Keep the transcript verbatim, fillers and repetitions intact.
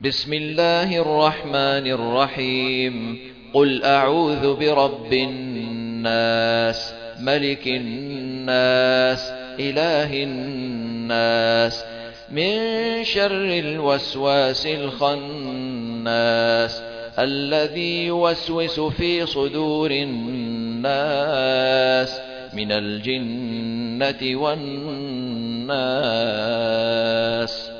بسم الله الرحمن الرحيم. قل أعوذ برب الناس، ملك الناس، إله الناس، من شر الوسواس الخناس، الذي يوسوس في صدور الناس من الجنة والناس.